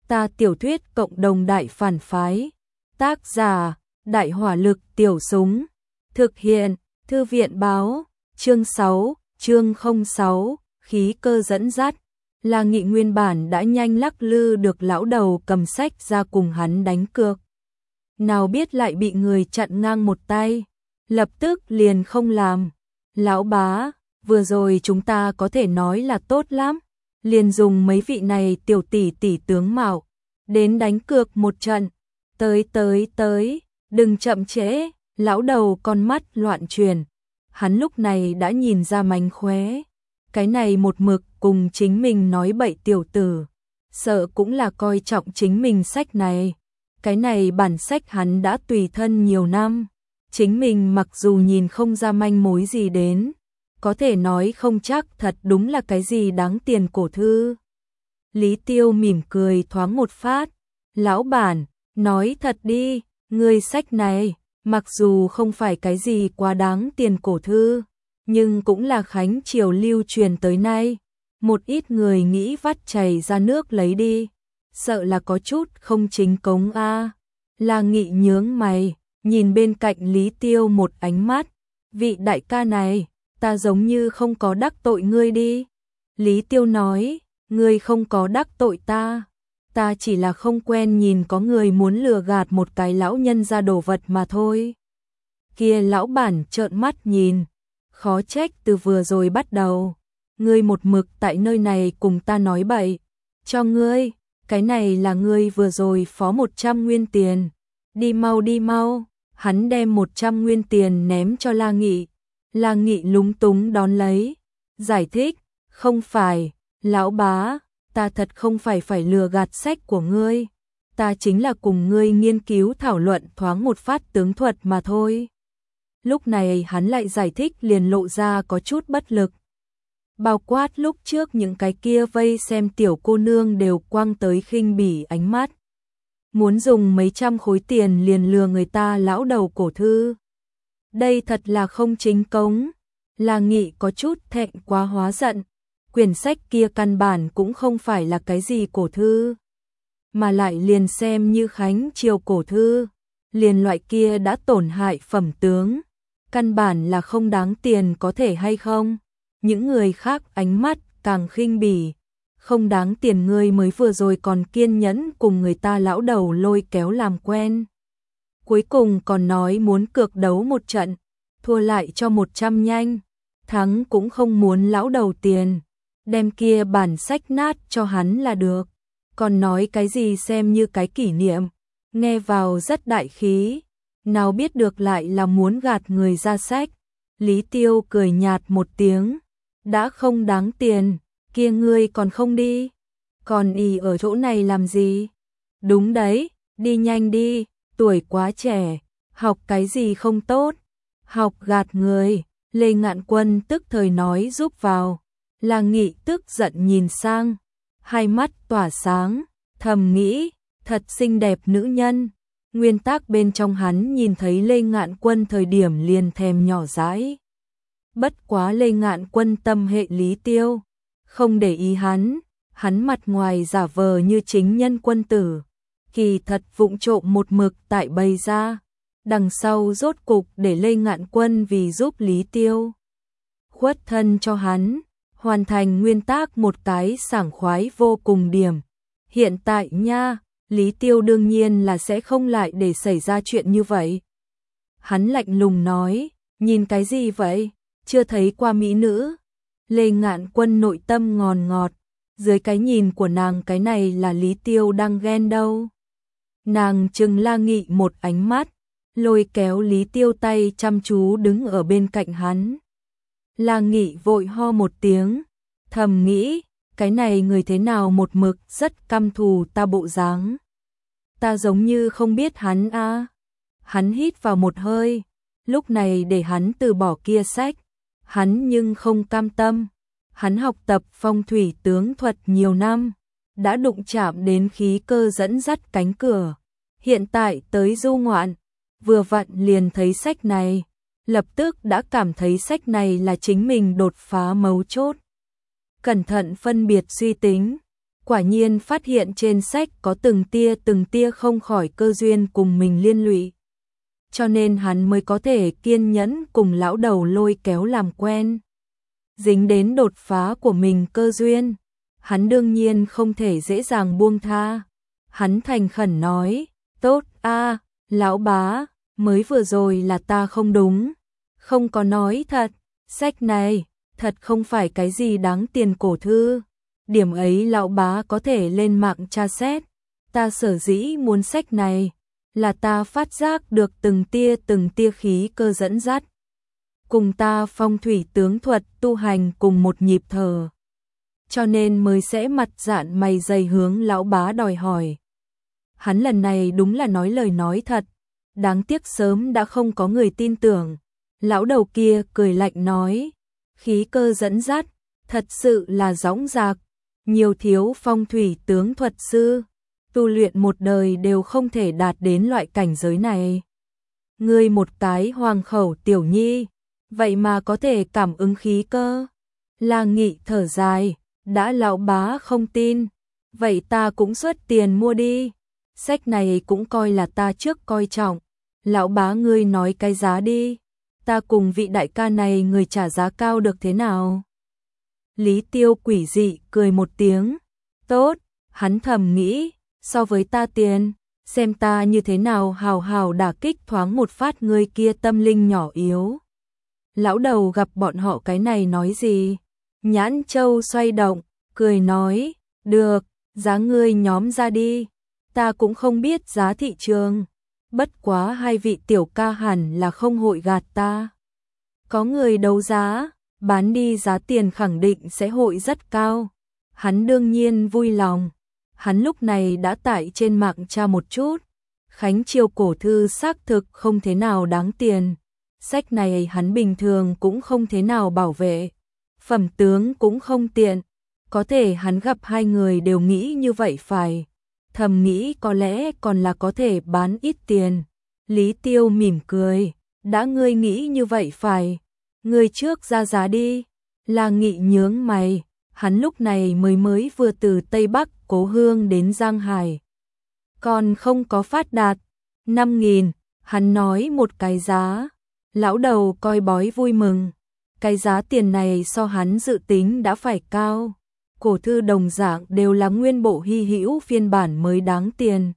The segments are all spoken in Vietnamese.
Ta tiểu thuyết cộng đồng đại phản phái. Tác giả, Đại hỏa lực tiểu súng. Thực hiện, Thư viện báo, chương 6, chương 06, khí cơ dẫn dắt. La Nghị nguyên bản đã nhanh lắc lư được lão đầu cầm sách ra cùng hắn đánh cược. Nào biết lại bị người chặn ngang một tay, lập tức liền không làm. Lão bá, vừa rồi chúng ta có thể nói là tốt lắm, liền dùng mấy vị này tiểu tỷ tỷ tướng mạo, đến đánh cược một trận. Tới, đừng chậm trễ. Lão đầu con mắt loạn chuyển, hắn lúc này đã nhìn ra mánh khóe. Cái này một mực cùng chính mình nói bậy tiểu tử, sợ cũng là coi trọng chính mình sách này. Cái này bản sách hắn đã tùy thân nhiều năm, chính mình mặc dù nhìn không ra manh mối gì đến, có thể nói không chắc thật đúng là cái gì đáng tiền cổ thư. Lý Tiêu mỉm cười thoáng một phát, lão bản, nói thật đi, ngươi sách này, mặc dù không phải cái gì quá đáng tiền cổ thư, nhưng cũng là Khánh Triều lưu truyền tới nay. Một ít người nghĩ vắt chảy ra nước lấy đi, sợ là có chút không chính cống a. La Nghị nhướng mày, nhìn bên cạnh Lý Tiêu một ánh mắt, vị đại ca này, ta giống như không có đắc tội ngươi đi. Lý Tiêu nói, ngươi không có đắc tội ta. Ta chỉ là không quen nhìn có người muốn lừa gạt một cái lão nhân ra đồ vật mà thôi. Kia lão bản trợn mắt nhìn, khó trách từ vừa rồi bắt đầu, ngươi một mực tại nơi này cùng ta nói bậy. Cho ngươi, cái này là ngươi vừa rồi phó 100 nguyên tiền. Đi mau, hắn đem 100 nguyên tiền ném cho La Nghị. La Nghị lúng túng đón lấy, giải thích, không phải, lão bá, ta thật không phải lừa gạt sách của ngươi, ta chính là cùng ngươi nghiên cứu thảo luận thoáng một phát tướng thuật mà thôi. Lúc này hắn lại giải thích liền lộ ra có chút bất lực. Bao quát lúc trước những cái kia vây xem tiểu cô nương đều quăng tới khinh bỉ ánh mắt. Muốn dùng mấy trăm khối tiền liền lừa người ta lão đầu cổ thư. Đây thật là không chính cống. La Nghị có chút thẹn quá hóa giận. Quyển sách kia căn bản cũng không phải là cái gì cổ thư, mà lại liền xem như Khánh Triều cổ thư, liền loại kia đã tổn hại phẩm tướng, căn bản là không đáng tiền có thể hay không. Những người khác ánh mắt càng khinh bỉ, không đáng tiền ngươi mới vừa rồi còn kiên nhẫn cùng người ta lão đầu lôi kéo làm quen. Cuối cùng còn nói muốn cược đấu một trận, thua lại cho 100 nhanh, thắng cũng không muốn lão đầu tiền. Đem kia bản sách nát cho hắn là được, còn nói cái gì xem như cái kỷ niệm, nghe vào rất đại khí, nào biết được lại là muốn gạt người ra sách. Lý Tiêu cười nhạt một tiếng, đã không đáng tiền, kia ngươi còn không đi, còn ì ở chỗ này làm gì? Đúng đấy, đi nhanh đi, tuổi quá trẻ, học cái gì không tốt, học gạt người. Lê Ngạn Quân tức thời nói giúp vào. La Nghị tức giận nhìn sang, hai mắt tỏa sáng, thầm nghĩ, thật xinh đẹp nữ nhân. Nguyên tắc bên trong hắn nhìn thấy Lê Ngạn Quân thời điểm liền thèm nhỏ dãi. Bất quá Lê Ngạn Quân tâm hệ Lý Tiêu, không để ý hắn mặt ngoài giả vờ như chính nhân quân tử, kỳ thật vụng trộm một mực tại bày ra. Đằng sau rốt cục để Lê Ngạn Quân vì giúp Lý Tiêu khuất thân cho hắn, hoàn thành nguyên tắc một cái sảng khoái vô cùng điểm. Hiện tại nha, Lý Tiêu đương nhiên là sẽ không lại để xảy ra chuyện như vậy. Hắn lạnh lùng nói, nhìn cái gì vậy, chưa thấy qua mỹ nữ. Lê Ngạn Quân nội tâm ngòn ngọt, dưới cái nhìn của nàng cái này là Lý Tiêu đang ghen đâu. Nàng trừng La Nghị một ánh mắt, lôi kéo Lý Tiêu tay chăm chú đứng ở bên cạnh hắn. La Nghị vội ho một tiếng, thầm nghĩ, cái này người thế nào một mực rất căm thù ta bộ dáng. Ta giống như không biết hắn a. Hắn hít vào một hơi, lúc này để hắn từ bỏ kia sách, hắn nhưng không cam tâm. Hắn học tập phong thủy tướng thuật nhiều năm, đã đụng chạm đến khí cơ dẫn dắt cánh cửa. Hiện tại tới du ngoạn, vừa vặn liền thấy sách này, lập tức đã cảm thấy sách này là chính mình đột phá mấu chốt. Cẩn thận phân biệt suy tính, Quả nhiên phát hiện trên sách có từng tia không khỏi cơ duyên cùng mình liên lụy. Cho nên hắn mới có thể kiên nhẫn cùng lão đầu lôi kéo làm quen. Dính đến đột phá của mình cơ duyên, hắn đương nhiên không thể dễ dàng buông tha. Hắn thành khẩn nói, tốt a, lão bá, mới vừa rồi là ta không đúng, không có nói thật, sách này, thật không phải cái gì đáng tiền cổ thư. Điểm ấy lão bá có thể lên mạng tra xét, ta sở dĩ muốn sách này, là ta phát giác được từng tia khí cơ dẫn dắt. Cùng ta phong thủy tướng thuật tu hành cùng một nhịp thở. Cho nên mới sẽ mặt dạn mày dày hướng lão bá đòi hỏi. Hắn lần này đúng là nói lời nói thật, đáng tiếc sớm đã không có người tin tưởng. Lão đầu kia cười lạnh nói, khí cơ dẫn dắt, thật sự là dõng dạc, nhiều thiếu phong thủy tướng thuật sư, tu luyện một đời đều không thể đạt đến loại cảnh giới này. Ngươi một cái hoàng khẩu tiểu nhi, vậy mà có thể cảm ứng khí cơ. La Nghị thở dài, đã lão bá không tin, vậy ta cũng xuất tiền mua đi. Sách này cũng coi là ta trước coi trọng, lão bá ngươi nói cái giá đi, ta cùng vị đại ca này người trả giá cao được thế nào? Lý Tiêu quỷ dị cười một tiếng, tốt, hắn thầm nghĩ, so với ta tiền, xem ta như thế nào hào hào đả kích thoáng một phát ngươi kia tâm linh nhỏ yếu. Lão đầu gặp bọn họ cái này nói gì? Nhãn châu xoay động, cười nói, được, giá ngươi nhóm ra đi, ta cũng không biết giá thị trường, bất quá hai vị tiểu ca hẳn là không hội gạt ta. Có người đấu giá, bán đi giá tiền khẳng định sẽ hội rất cao. Hắn đương nhiên vui lòng. Hắn lúc này đã tải trên mạng tra một chút. Khánh Triều cổ thư xác thực không thế nào đáng tiền. Sách này hắn bình thường cũng không thế nào bảo vệ. Phẩm tướng cũng không tiện. Có thể hắn gặp hai người đều nghĩ như vậy phải. Thầm nghĩ có lẽ còn là có thể bán ít tiền. Lý Tiêu mỉm cười. Đã ngươi nghĩ như vậy phải. Ngươi trước ra giá đi. La Nghị nhướng mày. Hắn lúc này mới vừa từ Tây Bắc Cố Hương đến Giang Hải. Còn không có phát đạt. 5.000. Hắn nói một cái giá. Lão đầu coi bói vui mừng. Cái giá tiền này so hắn dự tính đã phải cao. Cổ thư đồng dạng đều là nguyên bộ hy hữu phiên bản mới đáng tiền.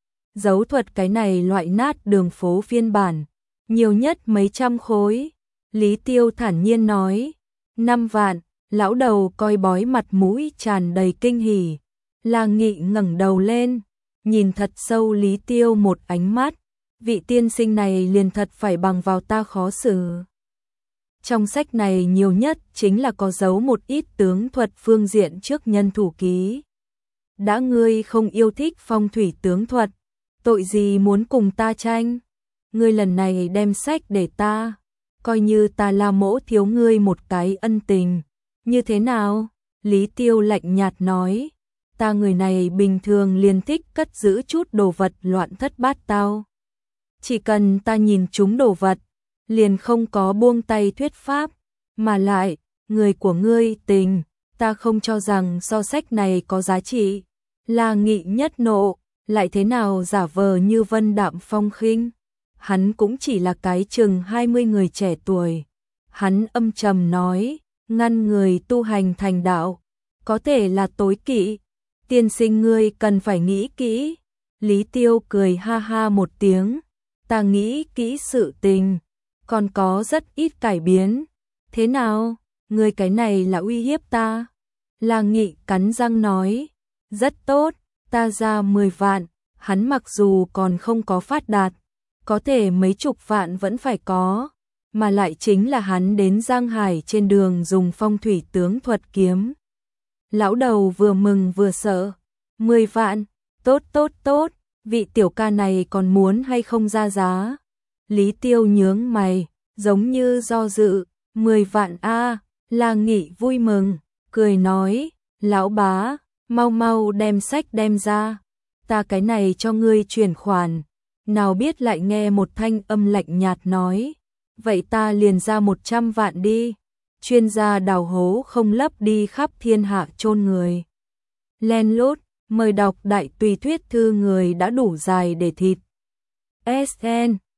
Dấu thuật cái này loại nát đường phố phiên bản. Nhiều nhất mấy trăm khối. Lý Tiêu thản nhiên nói. 5 vạn. Lão đầu coi bói mặt mũi tràn đầy kinh hỉ. La Nghị ngẩng đầu lên. Nhìn thật sâu Lý Tiêu một ánh mắt. Vị tiên sinh này liền thật phải bằng vào ta khó xử. Trong sách này nhiều nhất chính là có dấu một ít tướng thuật phương diện trước nhân thủ ký. Đã ngươi không yêu thích phong thủy tướng thuật, tội gì muốn cùng ta tranh? Ngươi lần này đem sách để ta, coi như ta La Mỗ thiếu ngươi một cái ân tình. Như thế nào? Lý Tiêu lạnh nhạt nói, ta người này bình thường liền thích cất giữ chút đồ vật loạn thất bát tao. Chỉ cần ta nhìn chúng đồ vật, liền không có buông tay thuyết pháp, mà lại, người của ngươi tình, ta không cho rằng so sách này có giá trị. La Nghị nhất nộ, lại thế nào giả vờ như vân đạm phong khinh. Hắn cũng chỉ là cái chừng 20 người trẻ tuổi. Hắn âm trầm nói, ngăn người tu hành thành đạo, có thể là tối kỵ. Tiên sinh ngươi cần phải nghĩ kỹ. Lý Tiêu cười ha ha một tiếng, ta nghĩ kỹ sự tình, còn có rất ít cải biến. Thế nào, ngươi cái này là uy hiếp ta? La Nghị cắn răng nói, rất tốt, ta ra 10 vạn, hắn mặc dù còn không có phát đạt, có thể mấy chục vạn vẫn phải có, mà lại chính là hắn đến Giang Hải trên đường dùng phong thủy tướng thuật kiếm. Lão đầu vừa mừng vừa sợ, 10 vạn, tốt, vị tiểu ca này còn muốn hay không ra giá? Lý Tiêu nhướng mày, giống như do dự, 10 vạn a. La Nghị vui mừng, cười nói, lão bá, mau đem sách đem ra, ta cái này cho ngươi chuyển khoản. Nào biết lại nghe một thanh âm lạnh nhạt nói, vậy ta liền ra 100 vạn đi, chuyên gia đào hố không lấp đi khắp thiên hạ chôn người. Len lút, mời đọc đại tùy thuyết thư người đã đủ dài để thịt. SN